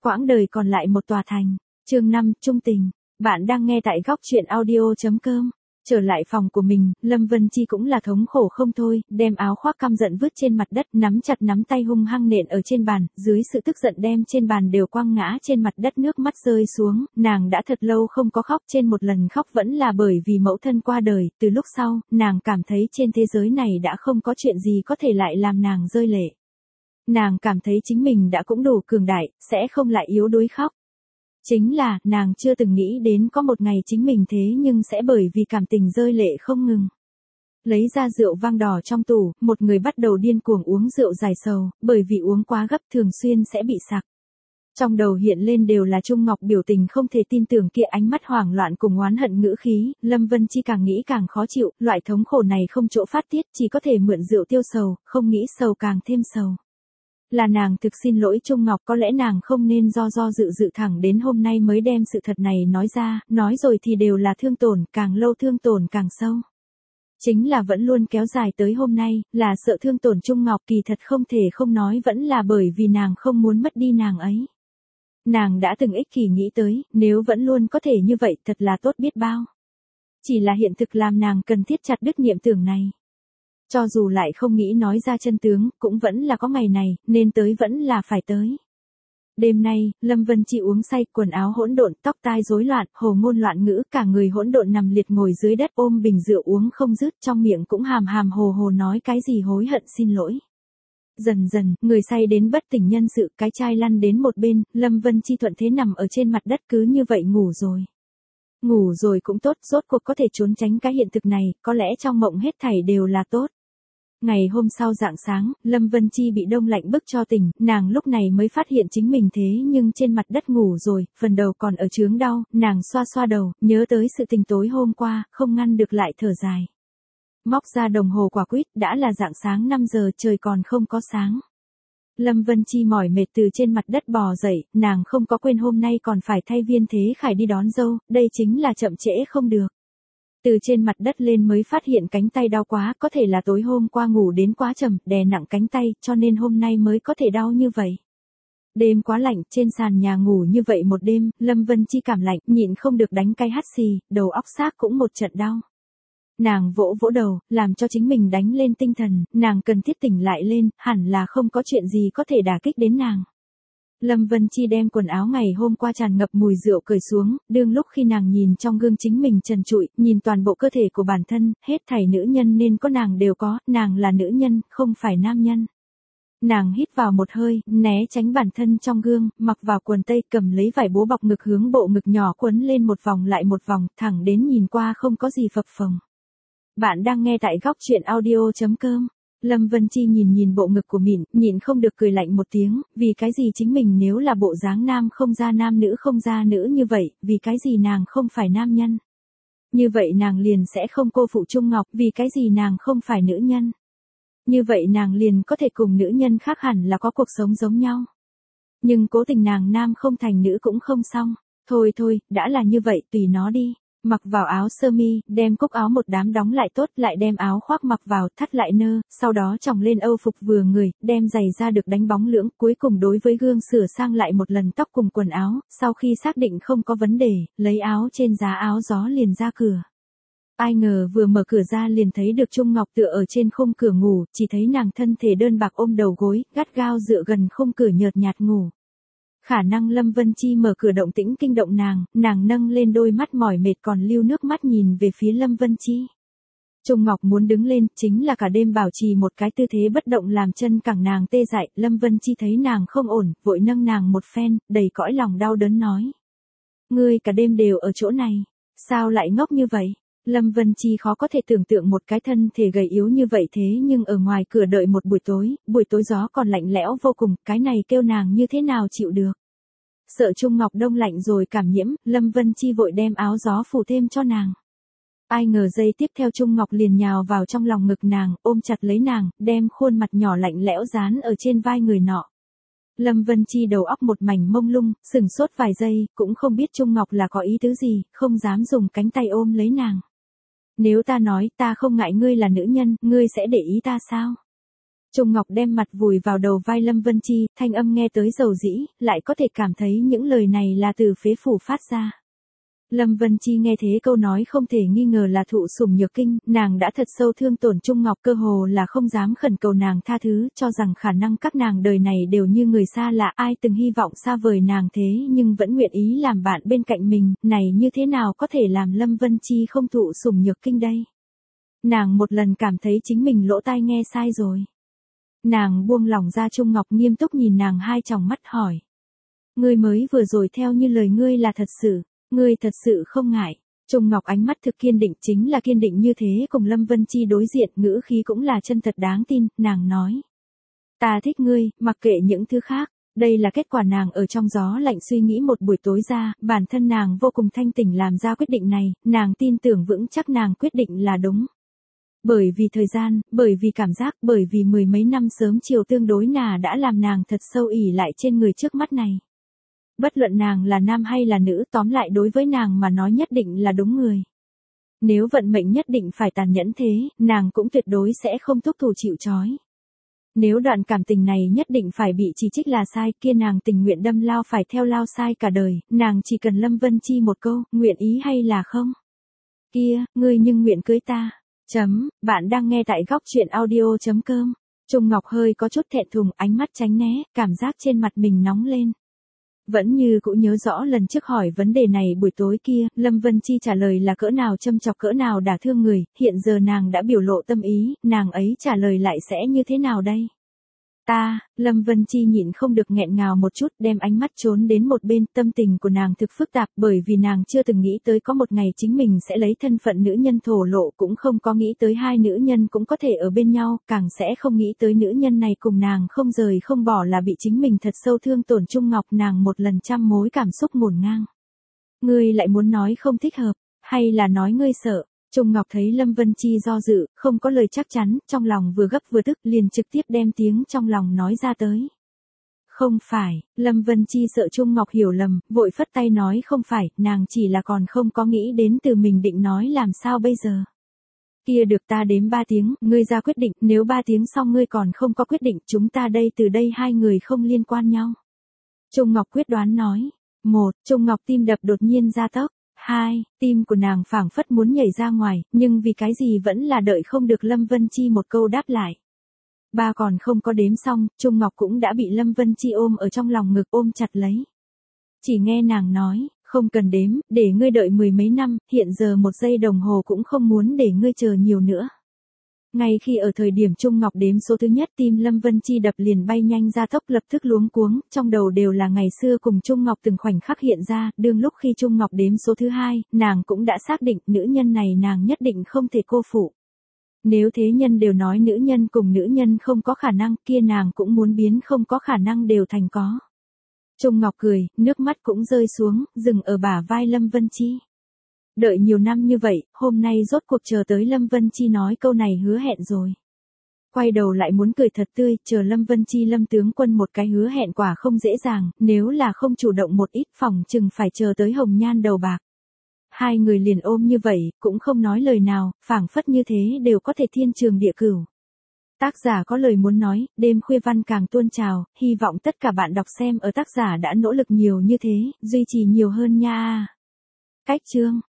quãng đời còn lại một tòa thành. Chương 5, Trung tình. Bạn đang nghe tại góc truyện audio.com. Trở lại phòng của mình, Lâm Vân Chi cũng là thống khổ không thôi, đem áo khoác căm giận vứt trên mặt đất, nắm chặt nắm tay hung hăng nện ở trên bàn, dưới sự tức giận đem trên bàn đều quăng ngã trên mặt đất, nước mắt rơi xuống, nàng đã thật lâu không có khóc, trên một lần khóc vẫn là bởi vì mẫu thân qua đời, từ lúc sau, nàng cảm thấy trên thế giới này đã không có chuyện gì có thể lại làm nàng rơi lệ. Nàng cảm thấy chính mình đã cũng đủ cường đại, sẽ không lại yếu đuối khóc. Chính là, nàng chưa từng nghĩ đến có một ngày chính mình thế nhưng sẽ bởi vì cảm tình rơi lệ không ngừng. Lấy ra rượu vang đỏ trong tủ, một người bắt đầu điên cuồng uống rượu giải sầu, bởi vì uống quá gấp thường xuyên sẽ bị sặc. Trong đầu hiện lên đều là Trung Ngọc biểu tình không thể tin tưởng kia, ánh mắt hoảng loạn cùng oán hận ngữ khí, Lâm Vân Chi càng nghĩ càng khó chịu, loại thống khổ này không chỗ phát tiết, chỉ có thể mượn rượu tiêu sầu, không nghĩ sầu càng thêm sầu. Là nàng thực xin lỗi Trung Ngọc, có lẽ nàng không nên do dự thẳng đến hôm nay mới đem sự thật này nói ra, nói rồi thì đều là thương tổn, càng lâu thương tổn càng sâu. Chính là vẫn luôn kéo dài tới hôm nay, là sợ thương tổn Trung Ngọc, kỳ thật không thể không nói vẫn là bởi vì nàng không muốn mất đi nàng ấy. Nàng đã từng ích kỷ nghĩ tới, nếu vẫn luôn có thể như vậy thật là tốt biết bao. Chỉ là hiện thực làm nàng cần thiết chặt đứt niệm tưởng này. Cho dù lại không nghĩ nói ra chân tướng, cũng vẫn là có ngày này, nên tới vẫn là phải tới. Đêm nay, Lâm Vân Chi uống say, quần áo hỗn độn, tóc tai rối loạn, hồ ngôn loạn ngữ, cả người hỗn độn nằm liệt ngồi dưới đất ôm bình rượu uống không dứt, trong miệng cũng hàm hàm hồ hồ nói cái gì hối hận xin lỗi. Dần dần, người say đến bất tỉnh nhân sự, cái chai lăn đến một bên, Lâm Vân Chi thuận thế nằm ở trên mặt đất cứ như vậy ngủ rồi. Ngủ rồi cũng tốt, rốt cuộc có thể trốn tránh cái hiện thực này, có lẽ trong mộng hết thảy đều là tốt. Ngày hôm sau rạng sáng, Lâm Vân Chi bị đông lạnh bức cho tỉnh, nàng lúc này mới phát hiện chính mình thế nhưng trên mặt đất ngủ rồi, phần đầu còn ở chướng đau, nàng xoa xoa đầu, nhớ tới sự tình tối hôm qua, không ngăn được lại thở dài. Móc ra đồng hồ quả quýt, đã là rạng sáng 5 giờ, trời còn không có sáng. Lâm Vân Chi mỏi mệt từ trên mặt đất bò dậy, nàng không có quên hôm nay còn phải thay Viên Thế Khải đi đón dâu, đây chính là chậm trễ không được. Từ trên mặt đất lên mới phát hiện cánh tay đau quá, có thể là tối hôm qua ngủ đến quá trầm, đè nặng cánh tay, cho nên hôm nay mới có thể đau như vậy. Đêm quá lạnh, trên sàn nhà ngủ như vậy một đêm, Lâm Vân Chi cảm lạnh, nhịn không được đánh cay hắt xì, đầu óc xác cũng một trận đau. Nàng vỗ vỗ đầu, làm cho chính mình đánh lên tinh thần, nàng cần thiết tỉnh lại lên, hẳn là không có chuyện gì có thể đả kích đến nàng. Lâm Vân Chi đem quần áo ngày hôm qua tràn ngập mùi rượu cởi xuống, đương lúc khi nàng nhìn trong gương chính mình trần trụi, nhìn toàn bộ cơ thể của bản thân, hết thảy nữ nhân nên có nàng đều có, nàng là nữ nhân, không phải nam nhân. Nàng hít vào một hơi, né tránh bản thân trong gương, mặc vào quần tây, cầm lấy vải bố bọc ngực hướng bộ ngực nhỏ quấn lên một vòng lại một vòng, thẳng đến nhìn qua không có gì phập phồng. Bạn đang nghe tại góc truyện audio.com. Lâm Vân Chi nhìn bộ ngực của mình, nhịn không được cười lạnh một tiếng, vì cái gì chính mình nếu là bộ dáng nam không ra nam nữ không ra nữ như vậy, vì cái gì nàng không phải nam nhân. Như vậy nàng liền sẽ không cô phụ Trung Ngọc, vì cái gì nàng không phải nữ nhân. Như vậy nàng liền có thể cùng nữ nhân khác hẳn là có cuộc sống giống nhau. Nhưng cố tình nàng nam không thành nữ cũng không xong. Thôi, đã là như vậy, tùy nó đi. Mặc vào áo sơ mi, đem cúc áo một đám đóng lại tốt, lại đem áo khoác mặc vào, thắt lại nơ, sau đó chòng lên âu phục vừa người, đem giày ra được đánh bóng lưỡng, cuối cùng đối với gương sửa sang lại một lần tóc cùng quần áo, sau khi xác định không có vấn đề, lấy áo trên giá áo gió liền ra cửa. Ai ngờ vừa mở cửa ra liền thấy được Trung Ngọc tựa ở trên khung cửa ngủ, chỉ thấy nàng thân thể đơn bạc ôm đầu gối, gắt gao dựa gần khung cửa nhợt nhạt ngủ. Khả năng Lâm Vân Chi mở cửa động tĩnh kinh động nàng nâng lên đôi mắt mỏi mệt còn lưu nước mắt nhìn về phía Lâm Vân Chi. Trung Ngọc muốn đứng lên, chính là cả đêm bảo trì một cái tư thế bất động làm chân cẳng nàng tê dại, Lâm Vân Chi thấy nàng không ổn, vội nâng nàng một phen, đầy cõi lòng đau đớn nói. Ngươi cả đêm đều ở chỗ này, sao lại ngốc như vậy? Lâm Vân Chi khó có thể tưởng tượng một cái thân thể gầy yếu như vậy thế nhưng ở ngoài cửa đợi một buổi tối gió còn lạnh lẽo vô cùng, cái này kêu nàng như thế nào chịu được. Sợ Trung Ngọc đông lạnh rồi cảm nhiễm, Lâm Vân Chi vội đem áo gió phủ thêm cho nàng. Ai ngờ giây tiếp theo Trung Ngọc liền nhào vào trong lòng ngực nàng, ôm chặt lấy nàng, đem khuôn mặt nhỏ lạnh lẽo dán ở trên vai người nọ. Lâm Vân Chi đầu óc một mảnh mông lung, sừng sốt vài giây, cũng không biết Trung Ngọc là có ý tứ gì, không dám dùng cánh tay ôm lấy nàng. Nếu ta nói ta không ngại ngươi là nữ nhân, ngươi sẽ để ý ta sao? Trung Ngọc đem mặt vùi vào đầu vai Lâm Vân Chi, thanh âm nghe tới dầu dĩ, lại có thể cảm thấy những lời này là từ phế phủ phát ra. Lâm Vân Chi nghe thế câu nói không thể nghi ngờ là thụ sủng nhược kinh, nàng đã thật sâu thương tổn Trung Ngọc, cơ hồ là không dám khẩn cầu nàng tha thứ, cho rằng khả năng các nàng đời này đều như người xa lạ, ai từng hy vọng xa vời nàng thế nhưng vẫn nguyện ý làm bạn bên cạnh mình, này như thế nào có thể làm Lâm Vân Chi không thụ sủng nhược kinh đây? Nàng một lần cảm thấy chính mình lỗ tai nghe sai rồi. Nàng buông lỏng ra, Trung Ngọc nghiêm túc nhìn nàng hai tròng mắt hỏi. Ngươi mới vừa rồi theo như lời ngươi là thật sự, ngươi thật sự không ngại. Trung Ngọc ánh mắt thực kiên định, chính là kiên định như thế cùng Lâm Vân Chi đối diện, ngữ khí cũng là chân thật đáng tin, nàng nói. Ta thích ngươi, mặc kệ những thứ khác. Đây là kết quả nàng ở trong gió lạnh suy nghĩ một buổi tối ra, bản thân nàng vô cùng thanh tỉnh làm ra quyết định này, nàng tin tưởng vững chắc nàng quyết định là đúng. Bởi vì thời gian, bởi vì cảm giác, bởi vì mười mấy năm sớm chiều tương đối đã làm nàng thật sâu ỷ lại trên người trước mắt này. Bất luận nàng là nam hay là nữ, tóm lại đối với nàng mà nói nhất định là đúng người. Nếu vận mệnh nhất định phải tàn nhẫn thế, nàng cũng tuyệt đối sẽ không thúc thủ chịu trói. Nếu đoạn cảm tình này nhất định phải bị chỉ trích là sai, kia nàng tình nguyện đâm lao phải theo lao sai cả đời, nàng chỉ cần Lâm Vân Chi một câu, nguyện ý hay là không? Kia, ngươi nhưng nguyện cưới ta. Bạn đang nghe tại góc truyện audio.com. Trung Ngọc hơi có chút thẹn thùng, ánh mắt tránh né, cảm giác trên mặt mình nóng lên. Vẫn như cũng nhớ rõ lần trước hỏi vấn đề này buổi tối kia, Lâm Vân Chi trả lời là cỡ nào châm chọc cỡ nào đả thương người, hiện giờ nàng đã biểu lộ tâm ý, nàng ấy trả lời lại sẽ như thế nào đây? Lâm Vân Chi nhịn không được nghẹn ngào một chút, đem ánh mắt trốn đến một bên, tâm tình của nàng thực phức tạp, bởi vì nàng chưa từng nghĩ tới có một ngày chính mình sẽ lấy thân phận nữ nhân thổ lộ, cũng không có nghĩ tới hai nữ nhân cũng có thể ở bên nhau, càng sẽ không nghĩ tới nữ nhân này cùng nàng không rời không bỏ là bị chính mình thật sâu thương tổn. Trung Ngọc, nàng một lần trăm mối cảm xúc ngổn ngang. Ngươi lại muốn nói không thích hợp, hay là nói ngươi sợ? Trung Ngọc thấy Lâm Vân Chi do dự, không có lời chắc chắn, trong lòng vừa gấp vừa tức, liền trực tiếp đem tiếng trong lòng nói ra tới. Không phải, Lâm Vân Chi sợ Trung Ngọc hiểu lầm, vội phất tay nói không phải, nàng chỉ là còn không có nghĩ đến từ mình định nói làm sao bây giờ. Kia được, ta đếm 3 tiếng, ngươi ra quyết định, nếu 3 tiếng xong ngươi còn không có quyết định, chúng ta từ đây hai người không liên quan nhau. Trung Ngọc quyết đoán nói. 1. Trung Ngọc tim đập đột nhiên gia tốc. 2. Tim của nàng phảng phất muốn nhảy ra ngoài, nhưng vì cái gì vẫn là đợi không được Lâm Vân Chi một câu đáp lại. 3. Còn không có đếm xong, Trung Ngọc cũng đã bị Lâm Vân Chi ôm ở trong lòng ngực, ôm chặt lấy. Chỉ nghe nàng nói, không cần đếm, để ngươi đợi mười mấy năm, hiện giờ 1 giây đồng hồ cũng không muốn để ngươi chờ nhiều nữa. Ngay khi ở thời điểm Trung Ngọc đếm số thứ nhất, tim Lâm Vân Chi đập liền bay nhanh ra tốc, lập tức luống cuống, trong đầu đều là ngày xưa cùng Trung Ngọc từng khoảnh khắc hiện ra, đương lúc khi Trung Ngọc đếm số thứ hai, nàng cũng đã xác định nữ nhân này nàng nhất định không thể cô phụ. Nếu thế nhân đều nói nữ nhân cùng nữ nhân không có khả năng, kia nàng cũng muốn biến không có khả năng đều thành có. Trung Ngọc cười, nước mắt cũng rơi xuống, dừng ở bả vai Lâm Vân Chi. Đợi nhiều năm như vậy, hôm nay rốt cuộc chờ tới Lâm Vân Chi nói câu này hứa hẹn rồi. Quay đầu lại muốn cười thật tươi, chờ Lâm Vân Chi Lâm tướng quân một cái hứa hẹn quả không dễ dàng, nếu là không chủ động một ít phòng chừng phải chờ tới hồng nhan đầu bạc. Hai người liền ôm như vậy, cũng không nói lời nào, phảng phất như thế đều có thể thiên trường địa cửu. Tác giả có lời muốn nói, đêm khuya văn càng tuôn trào, hy vọng tất cả bạn đọc xem ở tác giả đã nỗ lực nhiều như thế, duy trì nhiều hơn nha. Cách chương